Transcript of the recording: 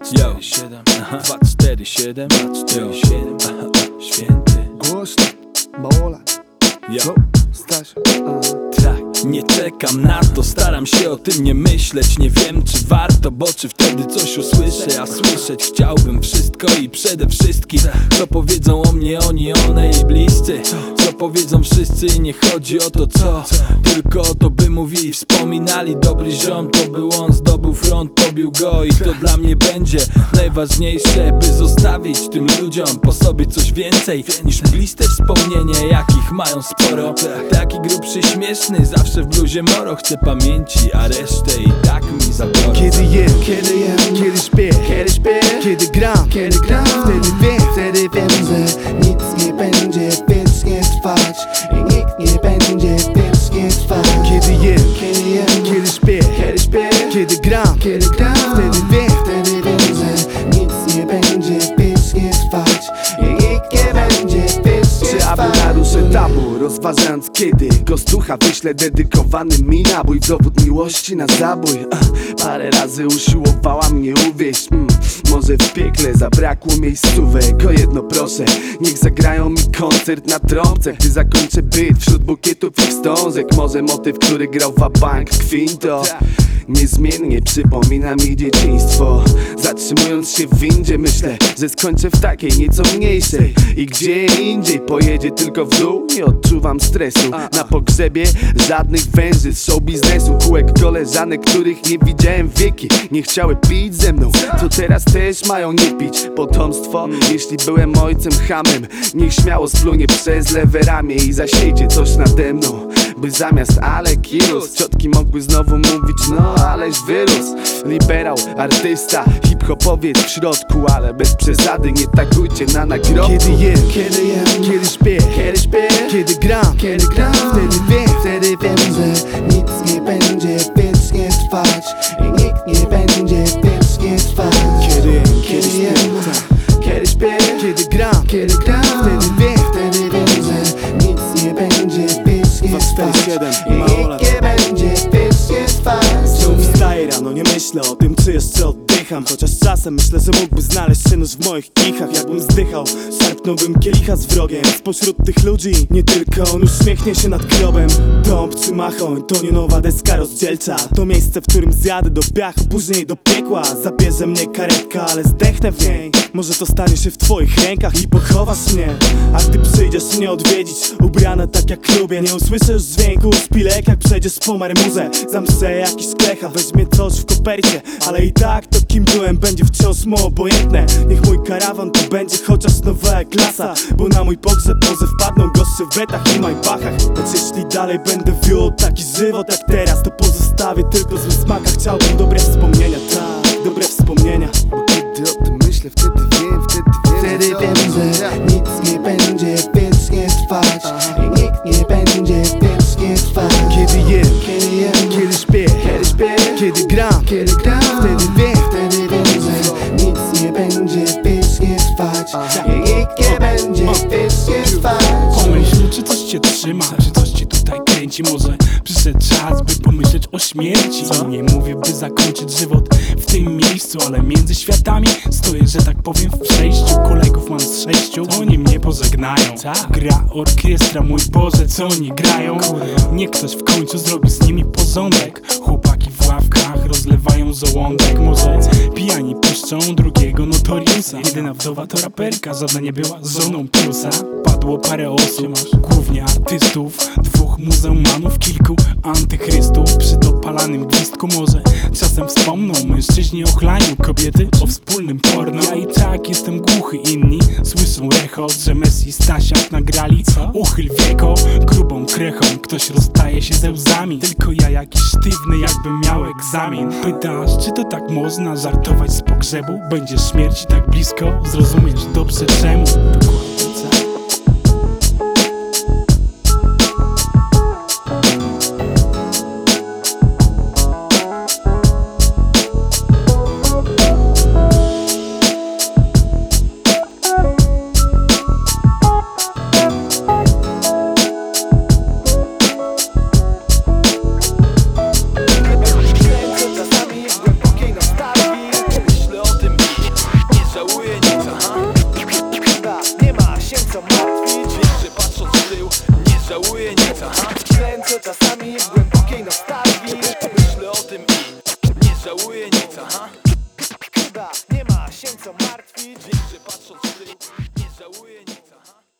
247 247 247 Święty głośno, Maola. Yo. Staś. Tak, nie czekam na to, staram się o tym nie myśleć. Nie wiem czy warto, bo czy wtedy coś usłyszę. A słyszeć chciałbym wszystko i przede wszystkim co powiedzą o mnie oni, one i bliscy. Co powiedzą wszyscy i nie chodzi o to co, tylko o to by mówili, wspominali. Dobry ziom to był on, zdobył front, pobił go. I to dla mnie będzie najważniejsze, by zostawić tym ludziom po sobie coś więcej niż mgliste wspomnienie, jakich mają sporo. Taki grubszy, śmieszny, zawsze w bluzie moro. Chcę pamięci, a resztę i tak mi zabiorą. Kiedy jem, kiedy śpię, kiedy gram, wtedy wiem, że nic nie będzie wiecznie trwać i nikt nie będzie wiecznie trwać. Kiedy jem, kiedy śpię, kiedy gram, wtedy wiem, że nic nie będzie wiecznie trwać i nikt nie będzie wiecznie trwać. Aby naruszę tabu, rozważając kiedy Kostucha wyślę dedykowany mi nabój w dowód miłości na zabój. Parę razy usiłowała mnie uwieść, może w piekle zabrakło miejscówek. O jedno proszę, niech zagrają mi koncert na trąbce, gdy zakończę byt wśród bukietów i wstążek. Może motyw, który grał wabank kwinto niezmiennie przypomina mi dzieciństwo. Zatrzymując się w windzie myślę, że skończę w takiej nieco mniejszej i gdzie indziej pojedzie tylko w dół. Nie odczuwam stresu na pogrzebie żadnych węży z show biznesu. Kółek koleżanek, których nie widziałem wieki, nie chciały pić ze mną, to teraz też mają nie pić. Potomstwo, jeśli byłem ojcem chamem, niech śmiało splunie przez lewe ramię i zasiejdzie coś nade mną, by zamiast ale kirus ciotki mogły znowu mówić no aleś wyrósł. Liberał, artysta, hip-hopowiec w środku, ale bez przesady, nie tagujcie na nagrobku. Kiedy jem, kiedy śpię, kiedy gram, wtedy wiem, że nic nie będzie wiecznie trwać i nikt nie będzie wiecznie trwać. Kiedy jem, kiedy śpię, kiedy gram, wtedy wiem, że nic nie będzie wiecznie trwać i nikt nie będzie wiecznie trwać. Wstaję rano, nie myślę o tym, czy jeszcze oddycham, chociaż czasem myślę, że mógłby znaleźć się nóż w moich kichach. Jakbym zdychał, szarpnąłbym kielicha z wrogiem. Spośród tych ludzi nie tylko on uśmiechnie się nad grobem. Dąb czy machoń to nie nowa deska rozdzielcza, to miejsce, w którym zjadę do piachu, później do piekła. Zabierze mnie karetka, ale zdechnę w niej. Może to stanie się w twoich rękach i pochowasz mnie, a gdy przyjdziesz mnie odwiedzić, ubrana tak jak lubię, nie usłyszysz dźwięku szpilek, jak przejdziesz po marmurze. Zamsę jakiś klecha, weźmie coś w kopercie, ale i tak to kim byłem będzie wciąż mu obojętne. Niech mój karawan to będzie chociaż nowa klasa, bo na mój pogrzeb może wpadną goście w betach i majbachach. Lecz jeśli dalej będę wiódł taki żywot jak teraz, to pozostawię tylko zły smaka. Chciałbym dobre wspomnienia, tak, dobre wspomnienia. Bo kiedy o tym myślę, wtedy wiem, że nic nie będzie wiecznie trwać i nikt nie będzie wiecznie trwać. Kiedy jem, kiedy śpię, kiedy gram, wtedy wiem, że nic nie będzie wiecznie trwać i nikt nie będzie wiecznie trwać. Pomyśl, czy coś cię trzyma, czy coś cię tutaj kręci. Może przyszedł czas, by pomyśleć o śmierci. Nie mówię, by zakończyć żywot w tym miejscu, ale między światami stoję, że tak powiem w przejściu. Kolegów mam z 6, oni mnie pożegnają. Gra orkiestra, mój Boże, co oni grają. Niech ktoś w końcu zrobi z nimi porządek. Chłopaki w ławkach rozlewają żołądek. Może pijani puszczą drugiego Notoriusa. Jedyna wdowa to raperka, żadna nie była żoną Piusa. Padło parę osób, głównie artystów, 2 muzułmanów, kilku antychrystów. Przy dopalanym gwizdku może czasem wspomną mężczyźni o chlaniu, kobiety o wspólnym porno. Ja i tak jestem głuchy, inni słyszą rechot, że Messi Stasiak nagrali uchyl wieko grubą krechą. Ktoś rozstaje się ze łzami, tylko ja jakiś sztywny, jakbym miał egzamin. Pytasz, czy to tak można żartować z pogrzebu? Będzie śmierci tak blisko, zrozumiesz dobrze czemu. Dokładnie tak. nie żałuję nic, aha. Kręcę czasami w głębokiej nostalgii. Myślę o tym i nie żałuję nic, aha. Chyba nie ma się co martwić. Wiem, że patrząc w tył nie żałuję nic, aha.